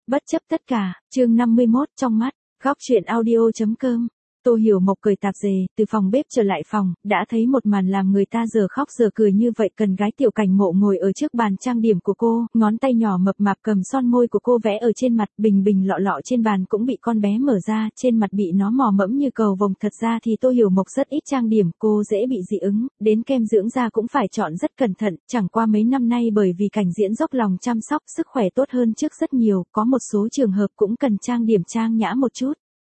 Bất chấp tất cả, chương 51 trong mắt, góc truyện audio.com. Tô Hiểu Mộc cởi tạp dề, từ phòng bếp trở lại phòng, đã thấy một màn làm người ta giờ khóc giờ cười như vậy. Cần gái Tiểu Cảnh Mộ ngồi ở trước bàn trang điểm của cô, ngón tay nhỏ mập mạp cầm son môi của cô vẽ ở trên mặt, bình bình lọ lọ trên bàn cũng bị con bé mở ra, trên mặt bị nó mò mẫm như cầu vồng. Thật ra thì Tô Hiểu Mộc rất ít trang điểm, cô dễ bị dị ứng, đến kem dưỡng da cũng phải chọn rất cẩn thận, chẳng qua mấy năm nay bởi vì Cảnh Diễn dốc lòng chăm sóc, sức khỏe tốt hơn trước rất nhiều, có một số trường hợp cũng cần trang điểm trang nhã một chút.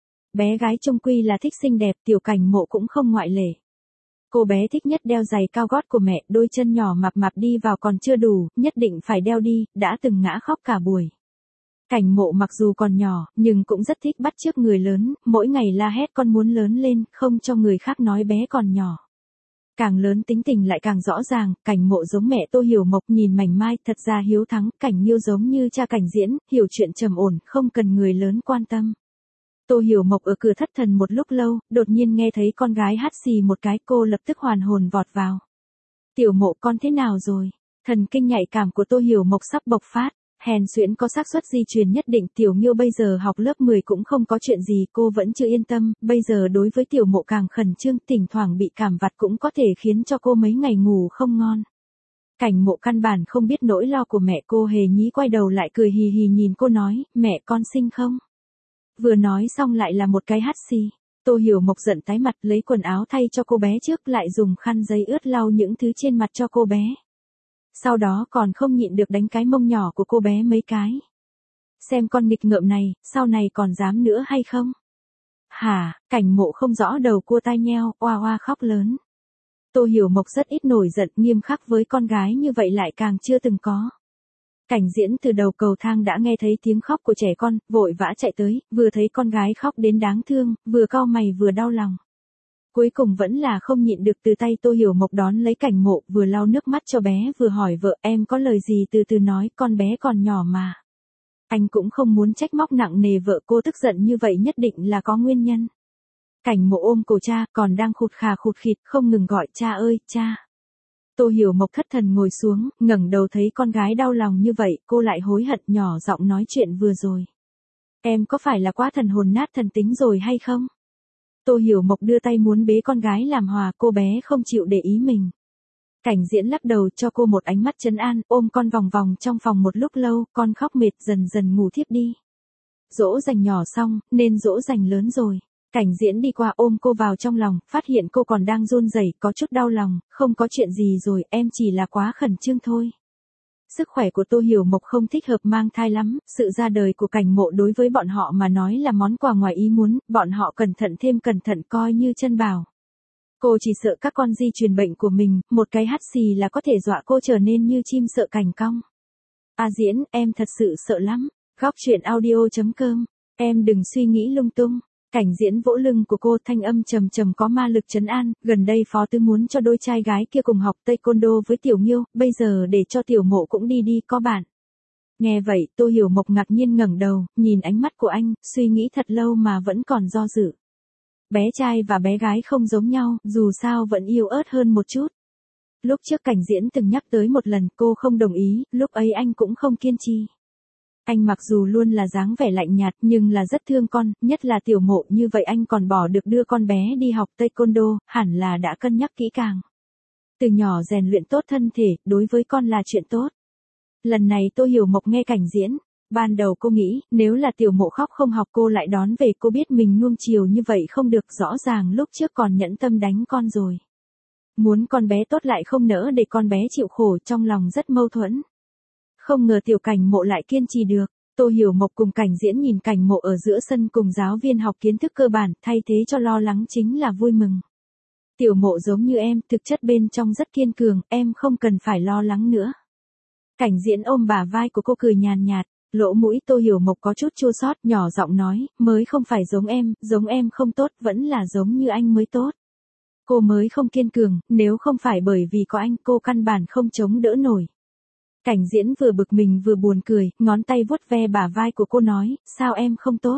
Bé gái chung quy là thích xinh đẹp, Tiểu Cảnh Mộ cũng không ngoại lệ. Cô bé thích nhất đeo giày cao gót của mẹ, đôi chân nhỏ mập mạp đi vào còn chưa đủ, nhất định phải đeo đi, đã từng ngã khóc cả buổi. Cảnh Mộ mặc dù còn nhỏ, nhưng cũng rất thích bắt chước người lớn, mỗi ngày la hét con muốn lớn lên, không cho người khác nói bé còn nhỏ. Càng lớn tính tình lại càng rõ ràng, Cảnh Mộ giống mẹ Tô Hiểu Mộc, nhìn mảnh mai, thật ra hiếu thắng. Cảnh Nhiêu giống như cha Cảnh Diễn, hiểu chuyện trầm ổn, không cần người lớn quan tâm. Tô Hiểu Mộc ở cửa thất thần một lúc lâu, đột nhiên nghe thấy con gái hắt xì một cái, cô lập tức hoàn hồn vọt vào. Tiểu Mộ con thế nào rồi? Thần kinh nhạy cảm của Tô Hiểu Mộc sắp bộc phát, hèn suyễn có xác suất di truyền nhất định. Tiểu Nghiêu bây giờ học lớp 10 cũng không có chuyện gì, cô vẫn chưa yên tâm, bây giờ đối với Tiểu Mộ càng khẩn trương, thỉnh thoảng bị cảm vặt cũng có thể khiến cho cô mấy ngày ngủ không ngon. Cảnh Mộ căn bản không biết nỗi lo của mẹ, cô hề nhí quay đầu lại cười hì hì nhìn cô nói, mẹ con xinh không? Vừa nói xong lại là một cái hắt xì. Tô Hiểu Mộc giận tái mặt, lấy quần áo thay cho cô bé trước, lại dùng khăn giấy ướt lau những thứ trên mặt cho cô bé. Sau đó còn không nhịn được đánh cái mông nhỏ của cô bé mấy cái. Xem con nghịch ngợm này, sau này còn dám nữa hay không? Hả? Cảnh Mộ không rõ đầu cua tai nheo, oa oa khóc lớn. Tô Hiểu Mộc rất ít nổi giận, nghiêm khắc với con gái như vậy lại càng chưa từng có. Cảnh Diễn từ đầu cầu thang đã nghe thấy tiếng khóc của trẻ con, vội vã chạy tới, vừa thấy con gái khóc đến đáng thương, vừa cau mày vừa đau lòng. Cuối cùng vẫn là không nhịn được, từ tay Tô Hiểu Mộc đón lấy Cảnh Mộ, vừa lau nước mắt cho bé vừa hỏi vợ, em có lời gì từ từ nói, con bé còn nhỏ mà. Anh cũng không muốn trách móc nặng nề vợ, cô tức giận như vậy nhất định là có nguyên nhân. Cảnh Mộ ôm cổ cha, còn đang khụt khà khụt khịt, không ngừng gọi cha ơi, cha. Tô Hiểu Mộc thất thần ngồi xuống, ngẩng đầu thấy con gái đau lòng như vậy, cô lại hối hận, nhỏ giọng nói chuyện vừa rồi. Em có phải là quá thần hồn nát thần tính rồi hay không? Tô Hiểu Mộc đưa tay muốn bế con gái làm hòa, cô bé không chịu để ý mình. Cảnh Diễn lắc đầu cho cô một ánh mắt trấn an, ôm con vòng vòng trong phòng một lúc lâu, con khóc mệt dần dần ngủ thiếp đi. Dỗ dành nhỏ xong, nên dỗ dành lớn rồi. Cảnh Diễn đi qua ôm cô vào trong lòng, phát hiện cô còn đang run rẩy, có chút đau lòng, không có chuyện gì rồi, em chỉ là quá khẩn trương thôi. Sức khỏe của Tô Hiểu Mộc không thích hợp mang thai lắm, sự ra đời của Cảnh Mộ đối với bọn họ mà nói là món quà ngoài ý muốn, bọn họ cẩn thận thêm cẩn thận coi như chân bảo. Cô chỉ sợ các con di truyền bệnh của mình, một cái hắt xì là có thể dọa cô trở nên như chim sợ cành cong. Diễn, em thật sự sợ lắm. Góc truyện audio.com, em đừng suy nghĩ lung tung. Cảnh Diễn vỗ lưng của cô, thanh âm trầm trầm có ma lực trấn an, gần đây Phó Tư muốn cho đôi trai gái kia cùng học taekwondo với Tiểu Nghiêu, bây giờ để cho Tiểu Mộ cũng đi đi có bạn. Nghe vậy, Tô Hiểu Mộc ngạc nhiên ngẩng đầu, nhìn ánh mắt của anh, suy nghĩ thật lâu mà vẫn còn do dự. Bé trai và bé gái không giống nhau, dù sao vẫn yếu ớt hơn một chút. Lúc trước Cảnh Diễn từng nhắc tới một lần, cô không đồng ý, lúc ấy anh cũng không kiên trì. Anh mặc dù luôn là dáng vẻ lạnh nhạt nhưng là rất thương con, nhất là Tiểu Mộ, như vậy anh còn bỏ được đưa con bé đi học taekwondo, hẳn là đã cân nhắc kỹ càng. Từ nhỏ rèn luyện tốt thân thể, đối với con là chuyện tốt. Lần này Tô Hiểu Mộc nghe Cảnh Diễn, ban đầu cô nghĩ, nếu là Tiểu Mộ khóc không học cô lại đón về, cô biết mình nuông chiều như vậy không được, rõ ràng lúc trước còn nhẫn tâm đánh con rồi. Muốn con bé tốt lại không nỡ để con bé chịu khổ, trong lòng rất mâu thuẫn. Không ngờ Tiểu Cảnh Mộ lại kiên trì được. Tô Hiểu Mộc cùng Cảnh Diễn nhìn Cảnh Mộ ở giữa sân cùng giáo viên học kiến thức cơ bản, thay thế cho lo lắng chính là vui mừng. Tiểu Mộ giống như em, thực chất bên trong rất kiên cường, em không cần phải lo lắng nữa. Cảnh Diễn ôm bả vai của cô cười nhàn nhạt, lỗ mũi Tô Hiểu Mộc có chút chua xót, nhỏ giọng nói, mới không phải giống em không tốt, vẫn là giống như anh mới tốt. Cô mới không kiên cường, nếu không phải bởi vì có anh cô căn bản không chống đỡ nổi. Cảnh Diễn vừa bực mình vừa buồn cười, ngón tay vuốt ve bả vai của cô nói, sao em không tốt?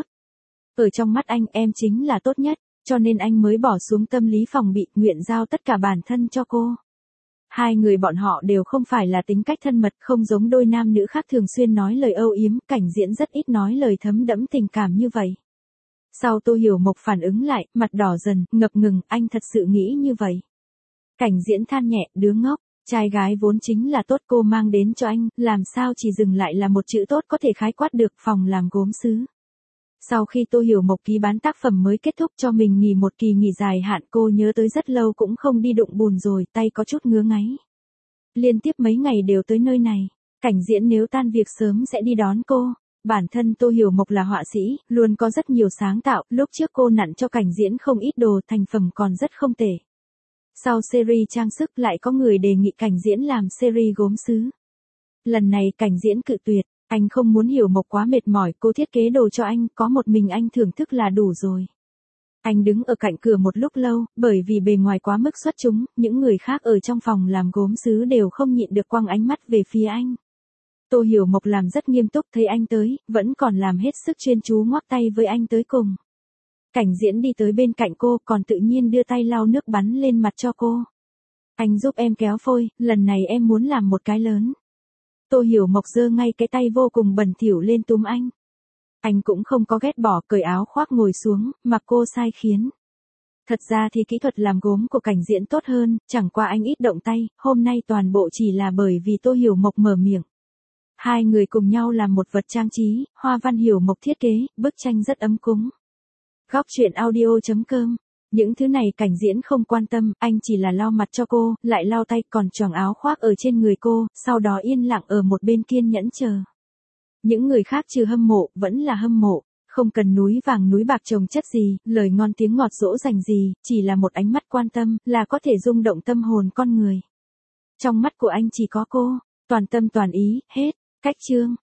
Ở trong mắt anh em chính là tốt nhất, cho nên anh mới bỏ xuống tâm lý phòng bị, nguyện giao tất cả bản thân cho cô. Hai người bọn họ đều không phải là tính cách thân mật, không giống đôi nam nữ khác thường xuyên nói lời âu yếm, Cảnh Diễn rất ít nói lời thấm đẫm tình cảm như vậy. Sau Tô Hiểu Mộc phản ứng lại, mặt đỏ dần, ngập ngừng, anh thật sự nghĩ như vậy. Cảnh Diễn than nhẹ, đứa ngốc, trai gái vốn chính là tốt, cô mang đến cho anh, làm sao chỉ dừng lại là một chữ tốt có thể khái quát được, phòng làm gốm sứ. Sau khi Tô Hiểu Mộc ký bán tác phẩm mới kết thúc cho mình nghỉ một kỳ nghỉ dài hạn, cô nhớ tới rất lâu cũng không đi đụng bùn rồi, tay có chút ngứa ngáy. Liên tiếp mấy ngày đều tới nơi này, Cảnh Diễn nếu tan việc sớm sẽ đi đón cô. Bản thân Tô Hiểu Mộc là họa sĩ, luôn có rất nhiều sáng tạo, lúc trước cô nặn cho Cảnh Diễn không ít đồ, thành phẩm còn rất không tệ. Sau series trang sức lại có người đề nghị Cảnh Diễn làm series gốm sứ. Lần này Cảnh Diễn cự tuyệt, anh không muốn Hiểu Mộc quá mệt mỏi, cô thiết kế đồ cho anh, có một mình anh thưởng thức là đủ rồi. Anh đứng ở cạnh cửa một lúc lâu, bởi vì bề ngoài quá mức xuất chúng, những người khác ở trong phòng làm gốm sứ đều không nhịn được quăng ánh mắt về phía anh. Tô Hiểu Mộc làm rất nghiêm túc, thấy anh tới, vẫn còn làm hết sức chuyên chú ngoắc tay với anh tới cùng. Cảnh Diễn đi tới bên cạnh cô, còn tự nhiên đưa tay lau nước bắn lên mặt cho cô. Anh giúp em kéo phôi, lần này em muốn làm một cái lớn. Tô Hiểu Mộc giơ ngay cái tay vô cùng bẩn thỉu lên túm anh. Anh cũng không có ghét bỏ, cởi áo khoác ngồi xuống, mặc cô sai khiến. Thật ra thì kỹ thuật làm gốm của Cảnh Diễn tốt hơn, chẳng qua anh ít động tay, hôm nay toàn bộ chỉ là bởi vì Tô Hiểu Mộc mở miệng. Hai người cùng nhau làm một vật trang trí, hoa văn Hiểu Mộc thiết kế, bức tranh rất ấm cúng. Góc truyện audio.com. Những thứ này Cảnh Diễn không quan tâm, anh chỉ là lau mặt cho cô, lại lau tay, còn choàng áo khoác ở trên người cô, sau đó yên lặng ở một bên kiên nhẫn chờ. Những người khác trừ hâm mộ, vẫn là hâm mộ, không cần núi vàng núi bạc trồng chất gì, lời ngon tiếng ngọt dỗ dành gì, chỉ là một ánh mắt quan tâm, là có thể rung động tâm hồn con người. Trong mắt của anh chỉ có cô, toàn tâm toàn ý, hết, cách chương.